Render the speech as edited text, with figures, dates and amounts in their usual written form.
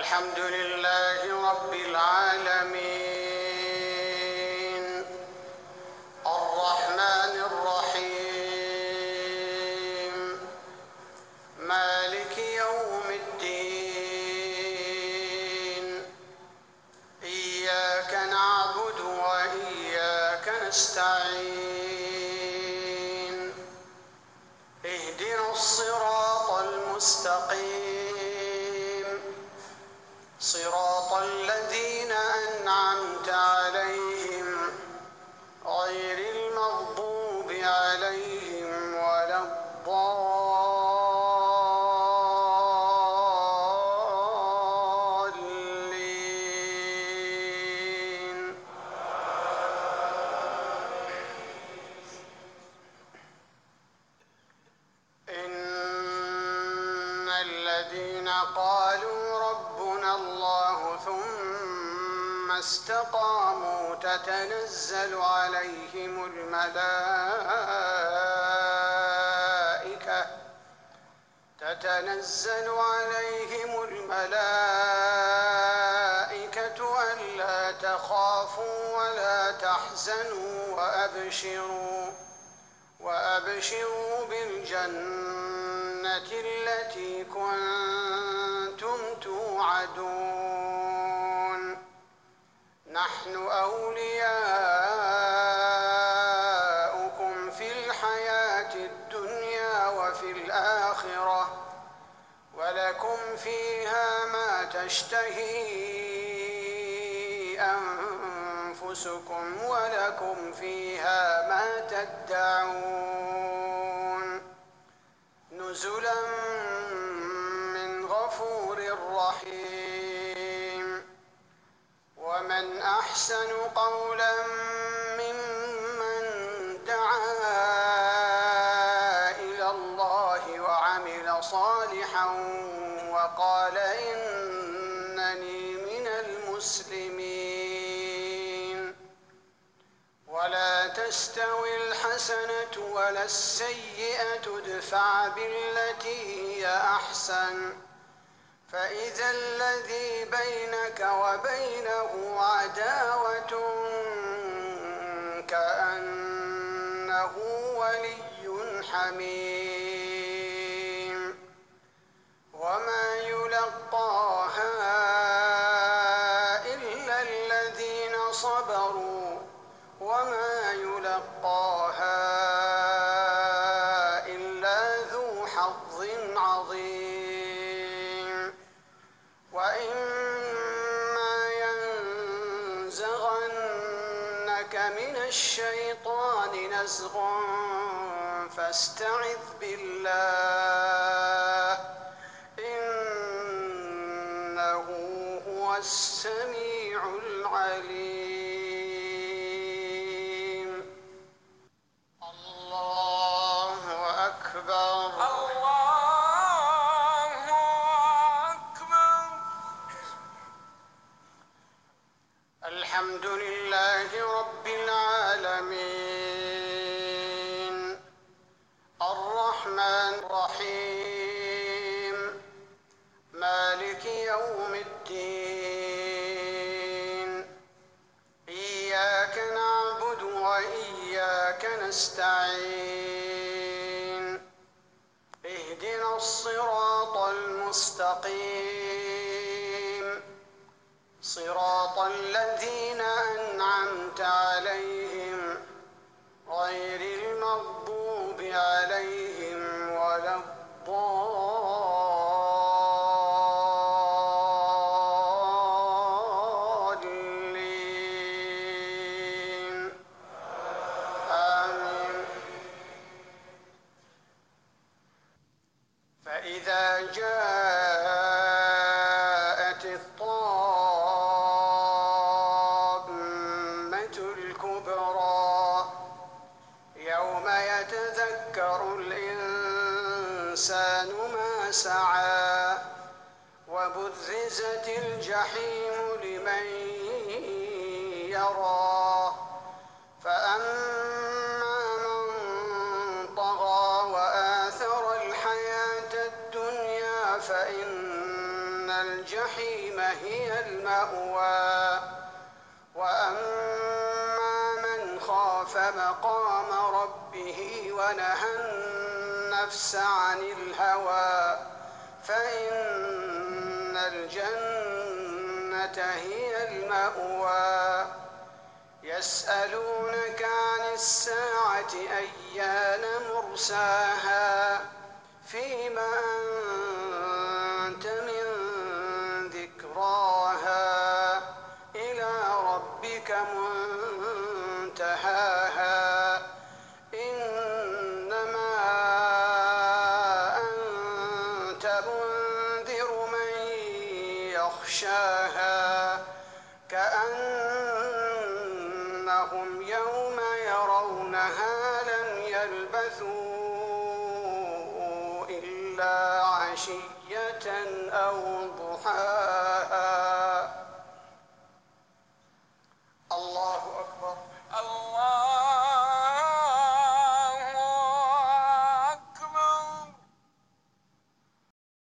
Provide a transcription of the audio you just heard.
الحمد لله رب العالمين الرحمن الرحيم مالك يوم الدين إياك نعبد وإياك نستعين اهدنا الصراط المستقيم صراط الذين أنعمت عليهم غير المغضوب عليهم ولا الضالين إن الذين قالوا ربنا الله ثم استقاموا تتنزل عليهم الملائكة ألا تخافوا ولا تحزنوا وأبشروا بالجنة التي كنتم توعدون نحن أولياؤكم في الحياة الدنيا وفي الآخرة ولكم فيها ما تشتهي أنفسكم ولكم فيها ما تدعون نزلا من غفور رحيم ومن أحسن قولا ممن دعا إلى الله وعمل صالحا وقال إنني من المسلمين ولا تستوي الحسنة ولا السيئة ادفع بالتي هي أحسن فإذا الذي بينك وبينه عداوة كأنه ولي حميم وما يلقاها إلا الذين صبروا وما يلقاها إلا ذو حظ عظيم وإما ينزغنك من الشيطان نزغ فاستعذ بالله إنه هو السميع العليم الله أكبر الله أكبر. الحمد لله رب العالمين الرحمن الرحيم مالك يوم الدين إياك نعبد وإياك نستعين اهدنا الصراط المستقيم صراط الذين أنعمت عليهم غير المغضوب عليهم ولا الضالين آمين فإذا جاءت الطامة الكبرى يوم يتذكر الإنسان ما سعى وبرزت الجحيم لمن يرى فأما من طغى وآثر الحياة الدنيا فإن الجحيم هي المأوى وأما من خاف مقام ربه ونهى النفس عن الهوى فإن الجنة هي المأوى يسألونك عن الساعة أيان مرساها فيم أنت من ذكراها إلى ربك منتهاها إنما أنت منذر من يخشاها كأنهم